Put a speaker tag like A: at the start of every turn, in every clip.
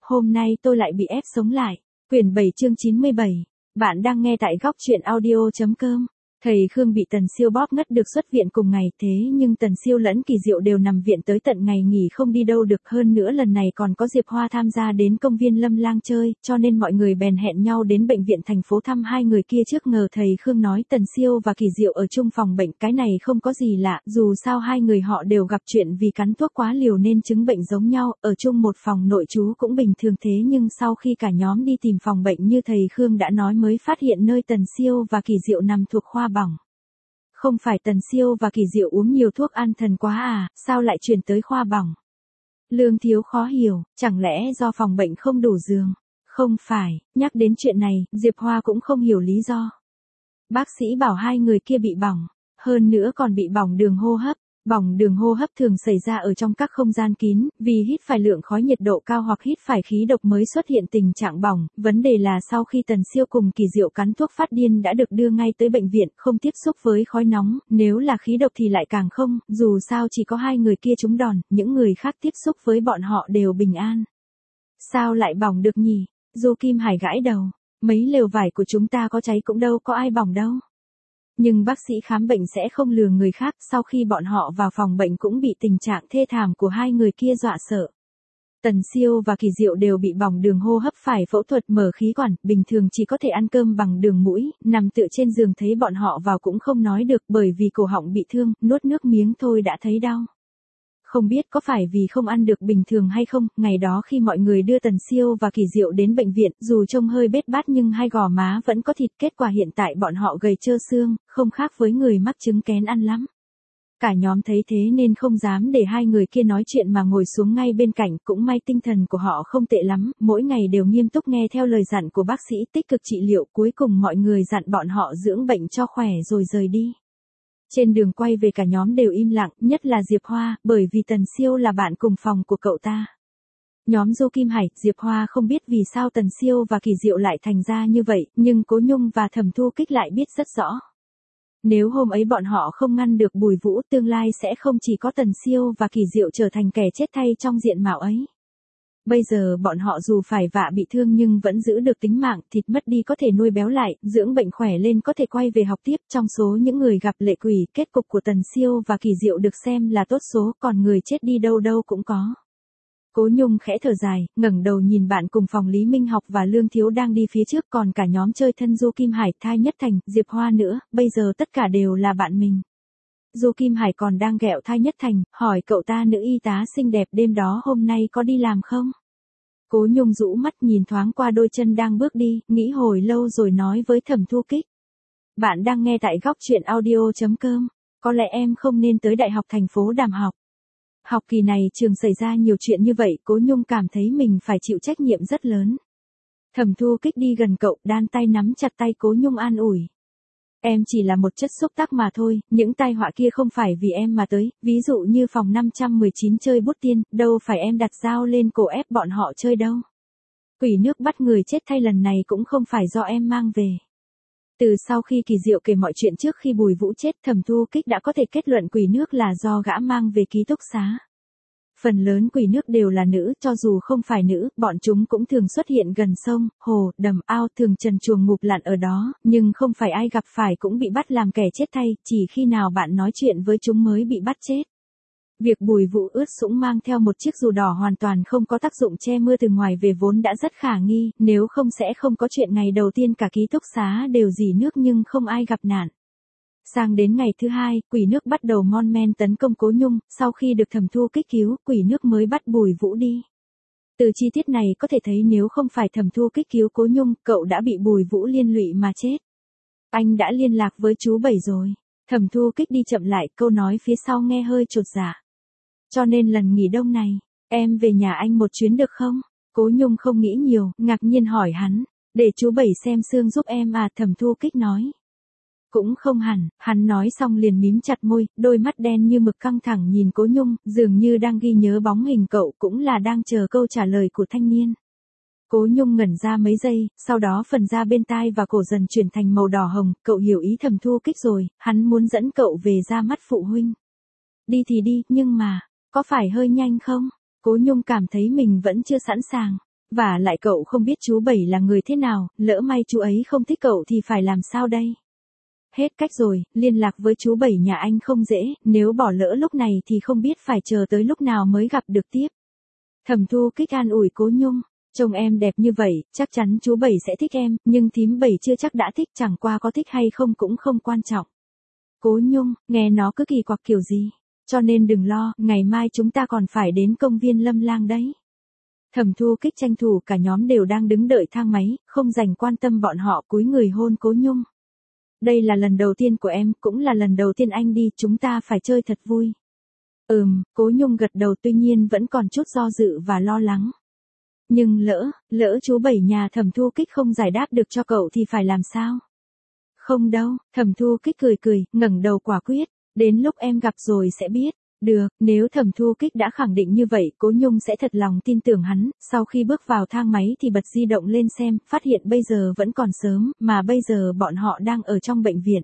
A: hôm nay tôi lại bị ép sống lại. Quyển 7 chương 97. Bạn đang nghe tại góc truyện audio.com. Thầy Khương bị Tần Siêu bóp ngất được xuất viện cùng ngày, thế nhưng Tần Siêu lẫn Kỳ Diệu đều nằm viện tới tận ngày nghỉ không đi đâu được, hơn nữa lần này còn có Diệp Hoa tham gia đến công viên Lâm Lang chơi, cho nên mọi người bèn hẹn nhau đến bệnh viện thành phố thăm hai người kia trước. Ngờ thầy Khương nói Tần Siêu và Kỳ Diệu ở chung phòng bệnh, cái này không có gì lạ, dù sao hai người họ đều gặp chuyện vì cắn thuốc quá liều nên chứng bệnh giống nhau, ở chung một phòng nội trú cũng bình thường. Thế nhưng sau khi cả nhóm đi tìm phòng bệnh như thầy Khương đã nói mới phát hiện nơi Tần Siêu và Kỳ Diệu nằm thuộc khoa bỏng. Không phải Tần Siêu và Kỳ Diệu uống nhiều thuốc an thần quá à, sao lại chuyển tới khoa bỏng? Lương Thiếu khó hiểu, chẳng lẽ do phòng bệnh không đủ giường? Không phải, nhắc đến chuyện này, Diệp Hoa cũng không hiểu lý do. Bác sĩ bảo hai người kia bị bỏng, hơn nữa còn bị bỏng đường hô hấp. Bỏng đường hô hấp thường xảy ra ở trong các không gian kín, vì hít phải lượng khói nhiệt độ cao hoặc hít phải khí độc mới xuất hiện tình trạng bỏng. Vấn đề là sau khi Tần Siêu cùng Kỳ Diệu cắn thuốc phát điên đã được đưa ngay tới bệnh viện, không tiếp xúc với khói nóng, nếu là khí độc thì lại càng không, dù sao chỉ có hai người kia trúng đòn, những người khác tiếp xúc với bọn họ đều bình an. Sao lại bỏng được nhỉ? Du Kim Hải gãi đầu, mấy lều vải của chúng ta có cháy cũng đâu có ai bỏng đâu. Nhưng bác sĩ khám bệnh sẽ không lừa người khác, sau khi bọn họ vào phòng bệnh cũng bị tình trạng thê thảm của hai người kia dọa sợ. Tần Siêu và Kỳ Diệu đều bị bỏng đường hô hấp, phải phẫu thuật mở khí quản, bình thường chỉ có thể ăn cơm bằng đường mũi, nằm tựa trên giường thấy bọn họ vào cũng không nói được bởi vì cổ họng bị thương, nuốt nước miếng thôi đã thấy đau. Không biết có phải vì không ăn được bình thường hay không, ngày đó khi mọi người đưa Tần Siêu và Kỳ Diệu đến bệnh viện, dù trông hơi bết bát nhưng hai gò má vẫn có thịt, kết quả hiện tại bọn họ gầy trơ xương, không khác với người mắc chứng kén ăn lắm. Cả nhóm thấy thế nên không dám để hai người kia nói chuyện mà ngồi xuống ngay bên cạnh, cũng may tinh thần của họ không tệ lắm, mỗi ngày đều nghiêm túc nghe theo lời dặn của bác sĩ, tích cực trị liệu, cuối cùng mọi người dặn bọn họ dưỡng bệnh cho khỏe rồi rời đi. Trên đường quay về cả nhóm đều im lặng, nhất là Diệp Hoa, bởi vì Tần Siêu là bạn cùng phòng của cậu ta. Nhóm Du Kim Hải, Diệp Hoa không biết vì sao Tần Siêu và Kỳ Diệu lại thành ra như vậy, nhưng Cố Nhung và Thẩm Thu Kích lại biết rất rõ. Nếu hôm ấy bọn họ không ngăn được Bùi Vũ, tương lai sẽ không chỉ có Tần Siêu và Kỳ Diệu trở thành kẻ chết thay trong diện mạo ấy. Bây giờ bọn họ dù phải vạ bị thương nhưng vẫn giữ được tính mạng, thịt mất đi có thể nuôi béo lại, dưỡng bệnh khỏe lên có thể quay về học tiếp. Trong số những người gặp lệ quỷ, kết cục của Tần Siêu và Kỳ Diệu được xem là tốt số, còn người chết đi đâu đâu cũng có. Cố Nhung khẽ thở dài, ngẩng đầu nhìn bạn cùng phòng Lý Minh Học và Lương Thiếu đang đi phía trước, còn cả nhóm chơi thân Du Kim Hải, Thai Nhất Thành, Diệp Hoa nữa, bây giờ tất cả đều là bạn mình. Du Kim Hải còn đang ghẹo Thai Nhất Thành, hỏi cậu ta nữ y tá xinh đẹp đêm đó hôm nay có đi làm không? Cố Nhung rũ mắt nhìn thoáng qua đôi chân đang bước đi, nghĩ hồi lâu rồi nói với Thẩm Thu Kích. Bạn đang nghe tại góc truyện audio.com, có lẽ em không nên tới Đại học thành phố Đàm học. Học kỳ này trường xảy ra nhiều chuyện như vậy, Cố Nhung cảm thấy mình phải chịu trách nhiệm rất lớn. Thẩm Thu Kích đi gần cậu, đan tay nắm chặt tay Cố Nhung an ủi. Em chỉ là một chất xúc tác mà thôi, những tai họa kia không phải vì em mà tới, ví dụ như phòng 519 chơi bút tiên, đâu phải em đặt dao lên cổ ép bọn họ chơi đâu. Quỷ nước bắt người chết thay lần này cũng không phải do em mang về. Từ sau khi Kỳ Diệu kể mọi chuyện trước khi Bùi Vũ chết, Thẩm Thu Kích đã có thể kết luận quỷ nước là do gã mang về ký túc xá. Phần lớn quỷ nước đều là nữ, cho dù không phải nữ, bọn chúng cũng thường xuất hiện gần sông, hồ, đầm, ao, thường trần truồng ngục lặn ở đó, nhưng không phải ai gặp phải cũng bị bắt làm kẻ chết thay, chỉ khi nào bạn nói chuyện với chúng mới bị bắt chết. Việc Bùi Vũ ướt sũng mang theo một chiếc dù đỏ hoàn toàn không có tác dụng che mưa từ ngoài về vốn đã rất khả nghi, nếu không sẽ không có chuyện ngày đầu tiên cả ký túc xá đều rỉ nước nhưng không ai gặp nạn. Sang đến ngày thứ hai, quỷ nước bắt đầu mon men tấn công Cố Nhung, sau khi được Thẩm Thu Kích cứu, quỷ nước mới bắt Bùi Vũ đi. Từ chi tiết này có thể thấy nếu không phải Thẩm Thu Kích cứu Cố Nhung, cậu đã bị Bùi Vũ liên lụy mà chết. Anh đã liên lạc với chú Bảy rồi. Thẩm Thu Kích đi chậm lại, câu nói phía sau nghe hơi chột dạ. Cho nên lần nghỉ đông này, em về nhà anh một chuyến được không? Cố Nhung không nghĩ nhiều, ngạc nhiên hỏi hắn, để chú Bảy xem xương giúp em à, Thẩm Thu Kích nói. Cũng không hẳn, hắn nói xong liền mím chặt môi, đôi mắt đen như mực căng thẳng nhìn Cố Nhung, dường như đang ghi nhớ bóng hình cậu, cũng là đang chờ câu trả lời của thanh niên. Cố Nhung ngẩn ra mấy giây, sau đó phần da bên tai và cổ dần chuyển thành màu đỏ hồng, cậu hiểu ý Thẩm Thu Kích rồi, hắn muốn dẫn cậu về ra mắt phụ huynh. Đi thì đi, nhưng mà, có phải hơi nhanh không? Cố Nhung cảm thấy mình vẫn chưa sẵn sàng. Và lại cậu không biết chú Bảy là người thế nào, lỡ may chú ấy không thích cậu thì phải làm sao đây? Hết cách rồi, liên lạc với chú Bảy nhà anh không dễ, nếu bỏ lỡ lúc này thì không biết phải chờ tới lúc nào mới gặp được tiếp. Thẩm Thu Kích an ủi Cố Nhung, trông em đẹp như vậy, chắc chắn chú Bảy sẽ thích em, nhưng thím Bảy chưa chắc đã thích, chẳng qua có thích hay không cũng không quan trọng. Cố Nhung, nghe nó cứ kỳ quặc kiểu gì, cho nên đừng lo, ngày mai chúng ta còn phải đến công viên Lâm Lang đấy. Thẩm Thu Kích tranh thủ cả nhóm đều đang đứng đợi thang máy, không dành quan tâm bọn họ, cúi người hôn Cố Nhung. Đây là lần đầu tiên của em, cũng là lần đầu tiên anh đi, chúng ta phải chơi thật vui. Cố Nhung gật đầu, tuy nhiên vẫn còn chút do dự và lo lắng. Nhưng lỡ chú Bảy nhà Thẩm Thu Kích không giải đáp được cho cậu thì phải làm sao? Không đâu, Thẩm Thu Kích cười, ngẩng đầu quả quyết, đến lúc em gặp rồi sẽ biết. Được, nếu Thẩm Thu Kích đã khẳng định như vậy, Cố Nhung sẽ thật lòng tin tưởng hắn. Sau khi bước vào thang máy thì bật di động lên xem, phát hiện bây giờ vẫn còn sớm, mà bây giờ bọn họ đang ở trong bệnh viện.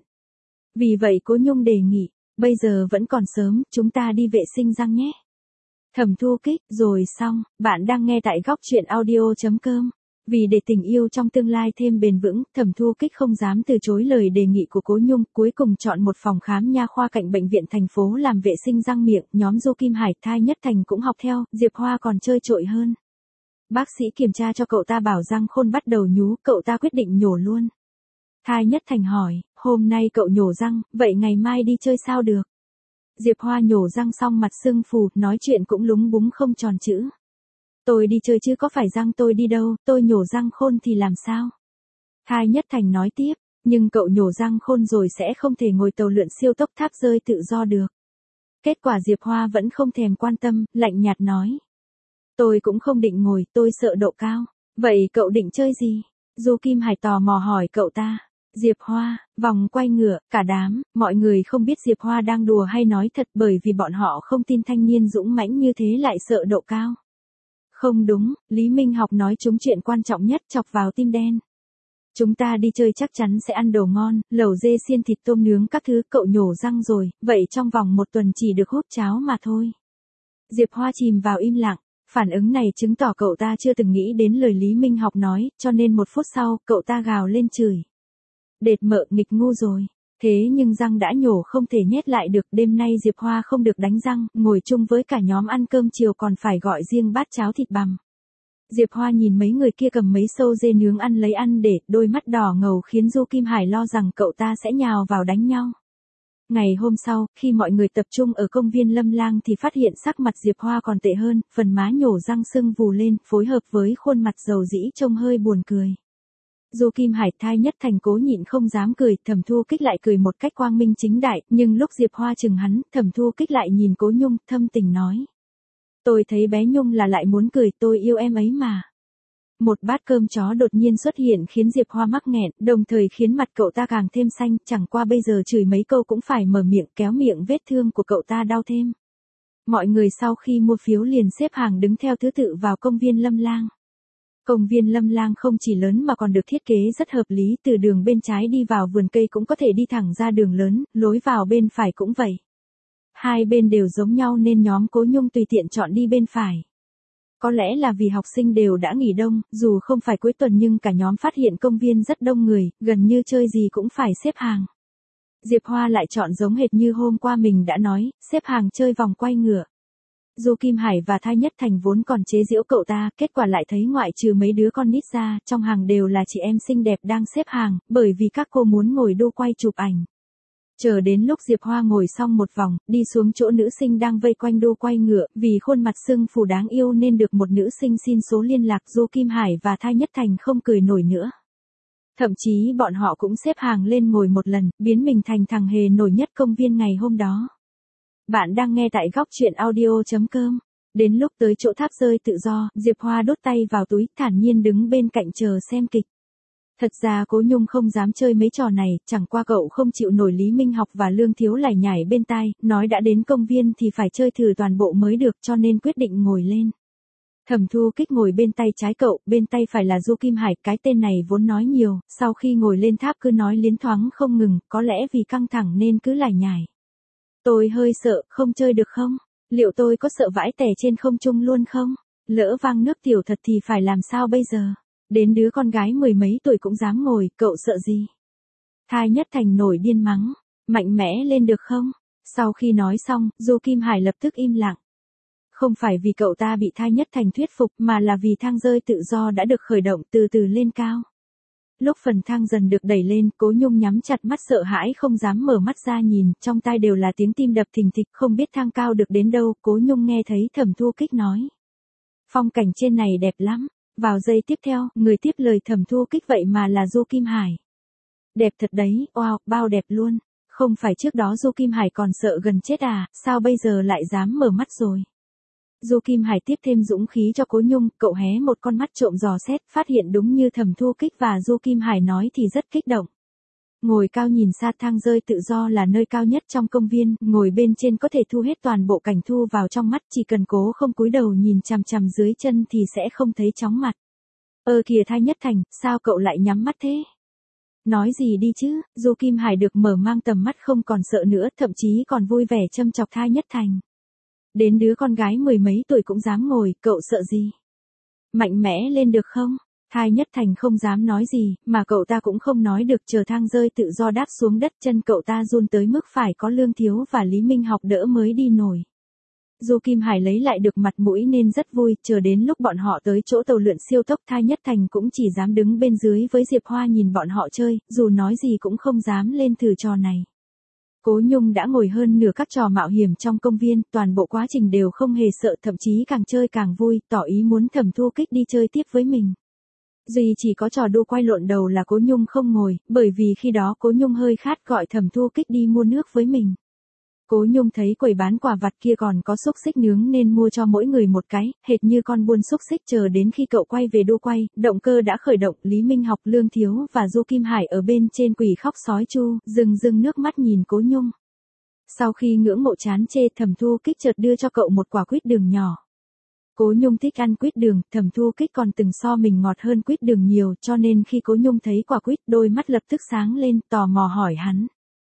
A: Vì vậy Cố Nhung đề nghị, bây giờ vẫn còn sớm, chúng ta đi vệ sinh răng nhé. Thẩm Thu Kích, rồi xong, bạn đang nghe tại góc truyện audio.com. Vì để tình yêu trong tương lai thêm bền vững, Thẩm Thu Kích không dám từ chối lời đề nghị của Cố Nhung, cuối cùng chọn một phòng khám nha khoa cạnh bệnh viện thành phố làm vệ sinh răng miệng, nhóm Du Kim Hải, Thai Nhất Thành cũng học theo, Diệp Hoa còn chơi trội hơn. Bác sĩ kiểm tra cho cậu ta bảo răng khôn bắt đầu nhú, cậu ta quyết định nhổ luôn. Thai Nhất Thành hỏi, hôm nay cậu nhổ răng, vậy ngày mai đi chơi sao được? Diệp Hoa nhổ răng xong mặt sưng phù, nói chuyện cũng lúng búng không tròn chữ. Tôi đi chơi chứ có phải răng tôi đi đâu, tôi nhổ răng khôn thì làm sao? Thai Nhất Thành nói tiếp, nhưng cậu nhổ răng khôn rồi sẽ không thể ngồi tàu lượn siêu tốc tháp rơi tự do được. Kết quả Diệp Hoa vẫn không thèm quan tâm, lạnh nhạt nói. Tôi cũng không định ngồi, tôi sợ độ cao. Vậy cậu định chơi gì? Du Kim Hải tò mò hỏi cậu ta. Diệp Hoa, vòng quay ngựa, cả đám, mọi người không biết Diệp Hoa đang đùa hay nói thật bởi vì bọn họ không tin thanh niên dũng mãnh như thế lại sợ độ cao. Không đúng, Lý Minh Học nói trúng chuyện quan trọng nhất, chọc vào tim đen. Chúng ta đi chơi chắc chắn sẽ ăn đồ ngon, lẩu dê xiên thịt tôm nướng các thứ, cậu nhổ răng rồi, vậy trong vòng một tuần chỉ được hút cháo mà thôi. Diệp Hoa chìm vào im lặng, phản ứng này chứng tỏ cậu ta chưa từng nghĩ đến lời Lý Minh Học nói, cho nên một phút sau, cậu ta gào lên chửi. Đệt mợ nghịch ngu rồi. Thế nhưng răng đã nhổ không thể nhét lại được, đêm nay Diệp Hoa không được đánh răng, ngồi chung với cả nhóm ăn cơm chiều còn phải gọi riêng bát cháo thịt bằm. Diệp Hoa nhìn mấy người kia cầm mấy sâu dê nướng ăn lấy ăn để, đôi mắt đỏ ngầu khiến Du Kim Hải lo rằng cậu ta sẽ nhào vào đánh nhau. Ngày hôm sau, khi mọi người tập trung ở công viên Lâm Lang thì phát hiện sắc mặt Diệp Hoa còn tệ hơn, phần má nhổ răng sưng vù lên, phối hợp với khuôn mặt dầu dĩ trông hơi buồn cười. Du Kim Hải, Thai Nhất Thành cố nhịn không dám cười, Thẩm Thu Kích lại cười một cách quang minh chính đại, nhưng lúc Diệp Hoa chừng hắn, Thẩm Thu Kích lại nhìn Cố Nhung, thâm tình nói. Tôi thấy bé Nhung là lại muốn cười, tôi yêu em ấy mà. Một bát cơm chó đột nhiên xuất hiện khiến Diệp Hoa mắc nghẹn, đồng thời khiến mặt cậu ta càng thêm xanh, chẳng qua bây giờ chửi mấy câu cũng phải mở miệng, kéo miệng vết thương của cậu ta đau thêm. Mọi người sau khi mua phiếu liền xếp hàng đứng theo thứ tự vào công viên Lâm Lang. Công viên Lâm Lang không chỉ lớn mà còn được thiết kế rất hợp lý, từ đường bên trái đi vào vườn cây cũng có thể đi thẳng ra đường lớn, lối vào bên phải cũng vậy. Hai bên đều giống nhau nên nhóm Cố Nhung tùy tiện chọn đi bên phải. Có lẽ là vì học sinh đều đã nghỉ đông, dù không phải cuối tuần nhưng cả nhóm phát hiện công viên rất đông người, gần như chơi gì cũng phải xếp hàng. Diệp Hoa lại chọn giống hệt như hôm qua mình đã nói, xếp hàng chơi vòng quay ngựa. Du Kim Hải và Thai Nhất Thành vốn còn chế giễu cậu ta, kết quả lại thấy ngoại trừ mấy đứa con nít ra, trong hàng đều là chị em xinh đẹp đang xếp hàng, bởi vì các cô muốn ngồi đu quay chụp ảnh. Chờ đến lúc Diệp Hoa ngồi xong một vòng, đi xuống chỗ nữ sinh đang vây quanh đu quay ngựa, vì khuôn mặt sưng phù đáng yêu nên được một nữ sinh xin số liên lạc, Du Kim Hải và Thai Nhất Thành không cười nổi nữa. Thậm chí bọn họ cũng xếp hàng lên ngồi một lần, biến mình thành thằng hề nổi nhất công viên ngày hôm đó. Bạn đang nghe tại góc truyện audio.com. Đến lúc tới chỗ tháp rơi tự do, Diệp Hoa đút tay vào túi, thản nhiên đứng bên cạnh chờ xem kịch. Thật ra Cố Nhung không dám chơi mấy trò này, chẳng qua cậu không chịu nổi Lý Minh Học và Lương Thiếu lải nhải bên tai, nói đã đến công viên thì phải chơi thử toàn bộ mới được, cho nên quyết định ngồi lên. Thẩm Thu Kích ngồi bên tay trái cậu, bên tay phải là Du Kim Hải, cái tên này vốn nói nhiều, sau khi ngồi lên tháp cứ nói liến thoáng không ngừng, có lẽ vì căng thẳng nên cứ lải nhải. Tôi hơi sợ, không chơi được không? Liệu tôi có sợ vãi tè trên không trung luôn không? lỡ vang nước tiểu thật thì phải làm sao bây giờ? Đến đứa con gái mười mấy tuổi cũng dám ngồi, cậu sợ gì? Thai Nhất Thành nổi điên mắng, mạnh mẽ lên được không? Sau khi nói xong, Du Kim Hải lập tức im lặng. Không phải vì cậu ta bị Thai Nhất Thành thuyết phục mà là vì thang rơi tự do đã được khởi động từ từ lên cao. Lúc phần thang dần được đẩy lên, Cố Nhung nhắm chặt mắt sợ hãi không dám mở mắt ra nhìn, trong tai đều là tiếng tim đập thình thịch, không biết thang cao được đến đâu, Cố Nhung nghe thấy Thẩm Thu Kích nói. Phong cảnh trên này đẹp lắm, vào giây tiếp theo, người tiếp lời Thẩm Thu Kích vậy mà là Du Kim Hải. Đẹp thật đấy, wow, bao đẹp luôn, không phải trước đó Du Kim Hải còn sợ gần chết à, sao bây giờ lại dám mở mắt rồi. Du Kim Hải tiếp thêm dũng khí cho Cố Nhung, cậu hé một con mắt trộm dò xét, phát hiện đúng như Thẩm Thu Kích và Du Kim Hải nói thì rất kích động. Ngồi cao nhìn xa, thang rơi tự do là nơi cao nhất trong công viên, ngồi bên trên có thể thu hết toàn bộ cảnh thu vào trong mắt, chỉ cần cố không cúi đầu nhìn chằm chằm dưới chân thì sẽ không thấy chóng mặt. Kìa Thai Nhất Thành, sao cậu lại nhắm mắt thế? Nói gì đi chứ, Du Kim Hải được mở mang tầm mắt không còn sợ nữa, thậm chí còn vui vẻ châm chọc Thai Nhất Thành. Đến đứa con gái mười mấy tuổi cũng dám ngồi, cậu sợ gì? Mạnh mẽ lên được không? Thai Nhất Thành không dám nói gì, mà cậu ta cũng không nói được, chờ thang rơi tự do đáp xuống đất, chân cậu ta run tới mức phải có Lương Thiếu và Lý Minh Học đỡ mới đi nổi. Du Kim Hải lấy lại được mặt mũi nên rất vui, chờ đến lúc bọn họ tới chỗ tàu lượn siêu tốc, Thai Nhất Thành cũng chỉ dám đứng bên dưới với Diệp Hoa nhìn bọn họ chơi, dù nói gì cũng không dám lên thử trò này. Cố Nhung đã ngồi hơn nửa các trò mạo hiểm trong công viên, toàn bộ quá trình đều không hề sợ, thậm chí càng chơi càng vui, tỏ ý muốn Thẩm Thu Kích đi chơi tiếp với mình. Duy chỉ có trò đua quay lộn đầu là Cố Nhung không ngồi, bởi vì khi đó Cố Nhung hơi khát gọi Thẩm Thu Kích đi mua nước với mình. Cố Nhung thấy quầy bán quà vặt kia còn có xúc xích nướng nên mua cho mỗi người một cái, hệt như con buôn xúc xích. Chờ đến khi cậu quay về đua quay, động cơ đã khởi động, Lý Minh Học, Lương Thiếu và Du Kim Hải ở bên trên quỳ khóc sói chu, rưng nước mắt nhìn Cố Nhung. Sau khi ngưỡng mộ chán chê, Thẩm Thu Kích chợt đưa cho cậu một quả quýt đường nhỏ. Cố Nhung thích ăn quýt đường, Thẩm Thu Kích còn từng so mình ngọt hơn quýt đường nhiều, cho nên khi Cố Nhung thấy quả quýt, đôi mắt lập tức sáng lên, tò mò hỏi hắn.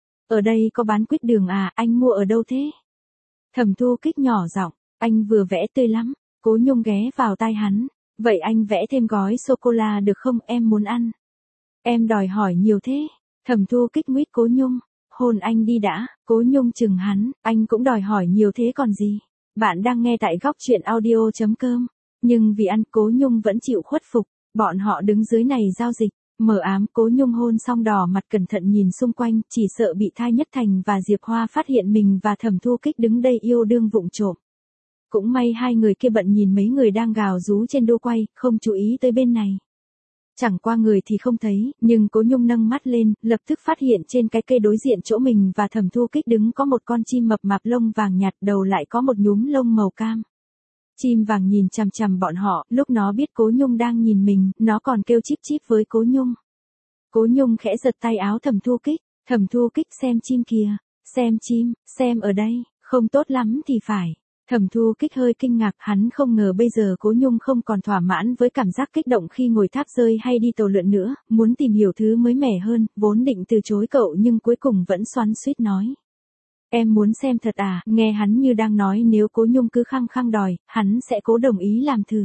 A: Ở đây có bán quýt đường à, anh mua ở đâu thế? Thẩm Thu Kích nhỏ giọng, anh vừa vẽ tươi lắm. Cố Nhung ghé vào tai hắn, vậy anh vẽ thêm gói sô-cô-la được không, em muốn ăn. Em đòi hỏi nhiều thế. Thẩm Thu Kích nguyết Cố Nhung, hôn anh đi đã. Cố Nhung chừng hắn, anh cũng đòi hỏi nhiều thế còn gì. Bạn đang nghe tại góc truyện audio.com. Nhưng vì ăn, Cố Nhung vẫn chịu khuất phục, bọn họ đứng dưới này giao dịch. Mờ ám, Cố Nhung hôn xong đỏ mặt cẩn thận nhìn xung quanh, chỉ sợ bị Thai Nhất Thành và Diệp Hoa phát hiện mình và Thẩm Thu Kích đứng đây yêu đương vụng trộm. Cũng may hai người kia bận nhìn mấy người đang gào rú trên đua quay, không chú ý tới bên này. Chẳng qua người thì không thấy, nhưng Cố Nhung nâng mắt lên, lập tức phát hiện trên cái cây đối diện chỗ mình và Thẩm Thu Kích đứng có một con chim mập mạp lông vàng nhạt, đầu lại có một nhúm lông màu cam. Chim vàng nhìn chằm chằm bọn họ, lúc nó biết Cố Nhung đang nhìn mình, nó còn kêu chíp chíp với Cố Nhung. Cố Nhung khẽ giật tay áo Thẩm Thu Kích, Thẩm Thu Kích xem chim kìa, xem chim, xem ở đây, không tốt lắm thì phải. Thẩm Thu Kích hơi kinh ngạc, hắn không ngờ bây giờ Cố Nhung không còn thỏa mãn với cảm giác kích động khi ngồi tháp rơi hay đi tàu lượn nữa, muốn tìm hiểu thứ mới mẻ hơn, vốn định từ chối cậu nhưng cuối cùng vẫn xoắn xuýt nói. Em muốn xem thật à, nghe hắn như đang nói nếu Cố Nhung cứ khăng khăng đòi, hắn sẽ cố đồng ý làm thử.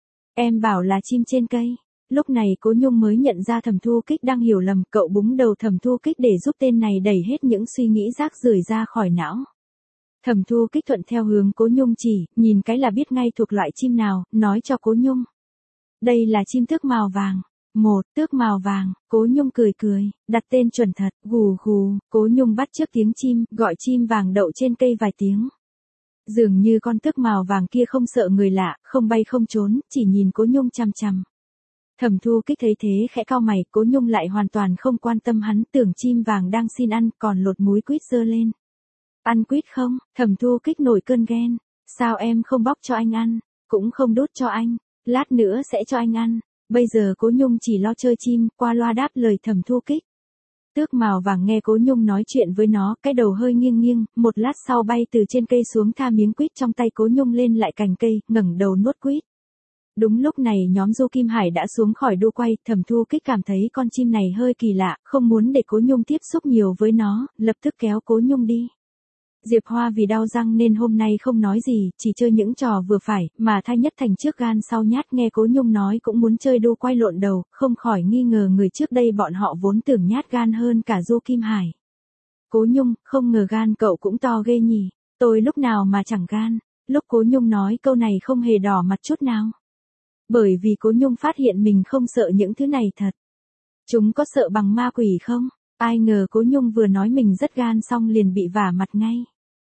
A: Em bảo là chim trên cây. Lúc này Cố Nhung mới nhận ra Thẩm Thu Kích đang hiểu lầm, cậu búng đầu Thẩm Thu Kích để giúp tên này đẩy hết những suy nghĩ rác rưởi ra khỏi não. Thẩm Thu Kích thuận theo hướng Cố Nhung chỉ, nhìn cái là biết ngay thuộc loại chim nào, nói cho Cố Nhung. Đây là chim tước mào vàng. Tước mào vàng. Cố Nhung cười cười, đặt tên chuẩn thật, gù gù. Cố Nhung bắt chước tiếng chim, gọi chim vàng đậu trên cây vài tiếng. Dường như con tước mào vàng kia không sợ người lạ, không bay không trốn, chỉ nhìn Cố Nhung chằm chằm. Thẩm Thu Kích thấy thế khẽ cau mày, Cố Nhung lại hoàn toàn không quan tâm hắn, tưởng chim vàng đang xin ăn, còn lột múi quýt giơ lên. Ăn quýt không? Thẩm Thu Kích nổi cơn ghen. Sao em không bóc cho anh ăn? Cũng không đút cho anh. Lát nữa sẽ cho anh ăn. Bây giờ Cố Nhung chỉ lo chơi chim, qua loa đáp lời Thẩm Thu Kích. Tước mào vàng nghe Cố Nhung nói chuyện với nó, cái đầu hơi nghiêng nghiêng, một lát sau bay từ trên cây xuống tha miếng quýt trong tay Cố Nhung lên lại cành cây, ngẩng đầu nuốt quýt. Đúng lúc này nhóm Du Kim Hải đã xuống khỏi đua quay, Thẩm Thu Kích cảm thấy con chim này hơi kỳ lạ, không muốn để Cố Nhung tiếp xúc nhiều với nó, lập tức kéo Cố Nhung đi. Diệp Hoa vì đau răng nên hôm nay không nói gì, chỉ chơi những trò vừa phải, mà Thai Nhất Thành trước gan sau nhát nghe Cố Nhung nói cũng muốn chơi đu quay lộn đầu, không khỏi nghi ngờ người trước đây bọn họ vốn tưởng nhát gan hơn cả Du Kim Hải. Cố Nhung, không ngờ gan cậu cũng to ghê nhỉ, tôi lúc nào mà chẳng gan, lúc Cố Nhung nói câu này không hề đỏ mặt chút nào. Bởi vì Cố Nhung phát hiện mình không sợ những thứ này thật. Chúng có sợ bằng ma quỷ không? Ai ngờ Cố Nhung vừa nói mình rất gan xong liền bị vả mặt ngay.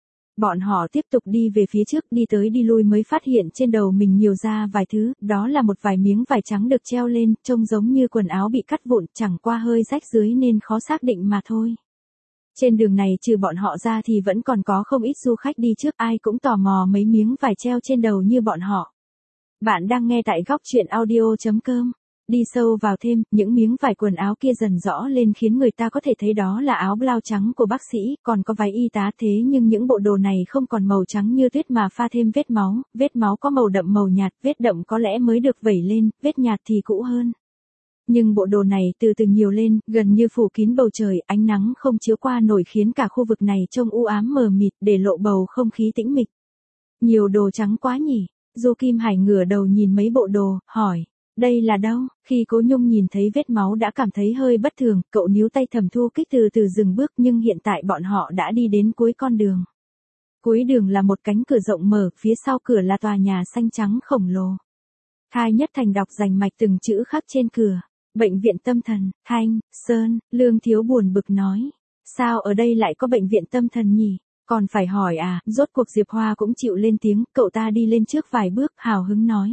A: Bọn họ tiếp tục đi về phía trước, đi tới đi lui mới phát hiện trên đầu mình nhiều ra vài thứ, đó là một vài miếng vải trắng được treo lên, trông giống như quần áo bị cắt vụn, chẳng qua hơi rách dưới nên khó xác định mà thôi. Trên đường này trừ bọn họ ra thì vẫn còn có không ít du khách đi trước, ai cũng tò mò mấy miếng vải treo trên đầu như bọn họ. Bạn đang nghe tại góc truyện audio.com. Đi sâu vào thêm, những miếng vải quần áo kia dần rõ lên khiến người ta có thể thấy đó là áo blau trắng của bác sĩ, còn có váy y tá, thế nhưng những bộ đồ này không còn màu trắng như tuyết mà pha thêm vết máu có màu đậm màu nhạt, vết đậm có lẽ mới được vẩy lên, vết nhạt thì cũ hơn. Nhưng bộ đồ này từ từ nhiều lên, gần như phủ kín bầu trời, ánh nắng không chiếu qua nổi khiến cả khu vực này trông u ám mờ mịt, để lộ bầu không khí tĩnh mịch. Nhiều đồ trắng quá nhỉ? Du Kim Hải ngửa đầu nhìn mấy bộ đồ, hỏi. Đây là đâu? Khi Cố Nhung nhìn thấy vết máu đã cảm thấy hơi bất thường, cậu níu tay Thẩm Thu Kích từ từ dừng bước, nhưng hiện tại bọn họ đã đi đến cuối con đường. Cuối đường là một cánh cửa rộng mở, phía sau cửa là tòa nhà xanh trắng khổng lồ. Thai Nhất Thành đọc rành mạch từng chữ khắc trên cửa. Bệnh viện tâm thần, Thanh, Sơn, Lương Thiếu buồn bực nói. Sao ở đây lại có bệnh viện tâm thần nhỉ? Còn phải hỏi à? Rốt cuộc Diệp Hoa cũng chịu lên tiếng, cậu ta đi lên trước vài bước, hào hứng nói.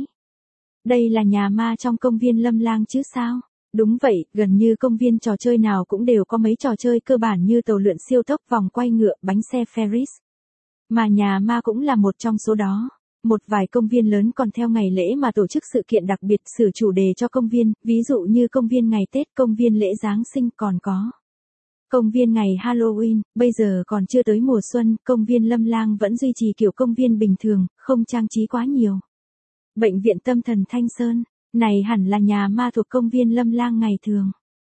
A: Đây là nhà ma trong công viên Lâm Lang chứ sao? Đúng vậy, gần như công viên trò chơi nào cũng đều có mấy trò chơi cơ bản như tàu lượn siêu tốc, vòng quay ngựa, bánh xe Ferris. Mà nhà ma cũng là một trong số đó. Một vài công viên lớn còn theo ngày lễ mà tổ chức sự kiện đặc biệt, sửa chủ đề cho công viên, ví dụ như công viên ngày Tết, công viên lễ Giáng sinh, còn có công viên ngày Halloween. Bây giờ còn chưa tới mùa xuân, công viên Lâm Lang vẫn duy trì kiểu công viên bình thường, không trang trí quá nhiều. Bệnh viện tâm thần Thanh Sơn, này hẳn là nhà ma thuộc công viên Lâm Lang ngày thường.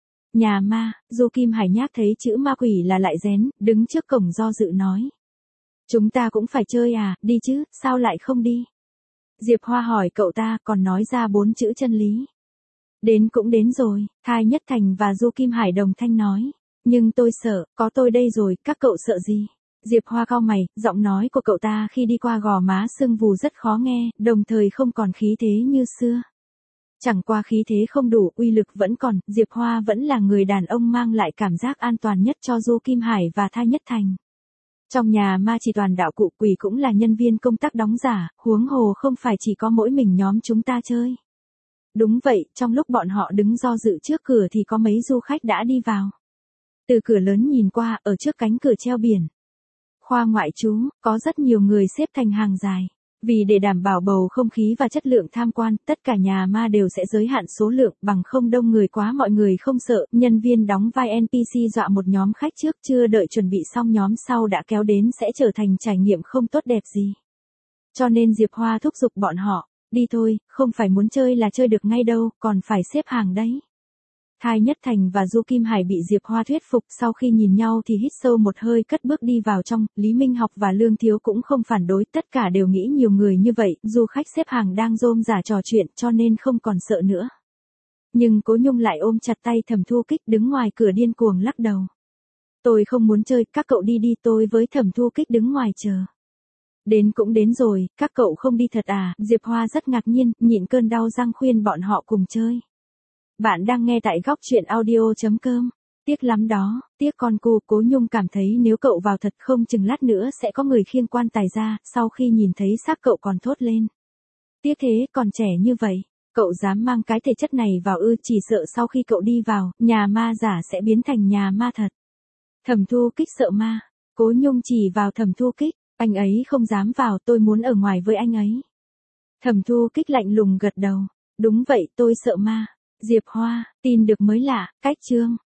A: Nhà ma, Du Kim Hải nhác thấy chữ ma quỷ là lại rén, đứng trước cổng do dự nói. Chúng ta cũng phải chơi à, đi chứ, sao lại không đi? Diệp Hoa hỏi cậu ta, còn nói ra 4 chữ chân lý. Đến cũng đến rồi, Thai Nhất Thành và Du Kim Hải đồng thanh nói. Nhưng tôi sợ, có tôi đây rồi, các cậu sợ gì? Diệp Hoa cau mày, giọng nói của cậu ta khi đi qua gò má sưng vù rất khó nghe, đồng thời không còn khí thế như xưa. Chẳng qua khí thế không đủ, uy lực vẫn còn, Diệp Hoa vẫn là người đàn ông mang lại cảm giác an toàn nhất cho Du Kim Hải và Thai Nhất Thành. Trong nhà ma chỉ toàn đạo cụ, quỷ cũng là nhân viên công tác đóng giả, huống hồ không phải chỉ có mỗi mình nhóm chúng ta chơi. Đúng vậy, trong lúc bọn họ đứng do dự trước cửa thì có mấy du khách đã đi vào. Từ cửa lớn nhìn qua, ở trước cánh cửa treo biển khoa ngoại trú, có rất nhiều người xếp thành hàng dài. Vì để đảm bảo bầu không khí và chất lượng tham quan, tất cả nhà ma đều sẽ giới hạn số lượng, bằng không đông người quá mọi người không sợ, nhân viên đóng vai NPC dọa một nhóm khách trước, chưa đợi chuẩn bị xong nhóm sau đã kéo đến sẽ trở thành trải nghiệm không tốt đẹp gì. Cho nên Diệp Hoa thúc giục bọn họ, đi thôi, không phải muốn chơi là chơi được ngay đâu, còn phải xếp hàng đấy. Thai Nhất Thành và Du Kim Hải bị Diệp Hoa thuyết phục, sau khi nhìn nhau thì hít sâu một hơi cất bước đi vào trong, Lý Minh Học và Lương Thiếu cũng không phản đối, tất cả đều nghĩ nhiều người như vậy, du khách xếp hàng đang rôm rả trò chuyện cho nên không còn sợ nữa. Nhưng Cố Nhung lại ôm chặt tay Thẩm Thu Kích đứng ngoài cửa điên cuồng lắc đầu. Tôi không muốn chơi, các cậu đi đi, tôi với Thẩm Thu Kích đứng ngoài chờ. Đến cũng đến rồi, các cậu không đi thật à? Diệp Hoa rất ngạc nhiên, nhịn cơn đau răng khuyên bọn họ cùng chơi. Bạn đang nghe tại góc truyện audio.com. Tiếc lắm đó, tiếc con cu. Cố Nhung cảm thấy nếu cậu vào thật không chừng lát nữa sẽ có người khiêng quan tài ra, sau khi nhìn thấy xác cậu còn thốt lên. Tiếc thế, còn trẻ như vậy, cậu dám mang cái thể chất này vào ư? Chỉ sợ sau khi cậu đi vào, nhà ma giả sẽ biến thành nhà ma thật. Thẩm Thu Kích sợ ma. Cố Nhung chỉ vào Thẩm Thu Kích, anh ấy không dám vào, tôi muốn ở ngoài với anh ấy. Thẩm Thu Kích lạnh lùng gật đầu, đúng vậy, tôi sợ ma. Diệp Hoa, tin được mới lạ, cách chương.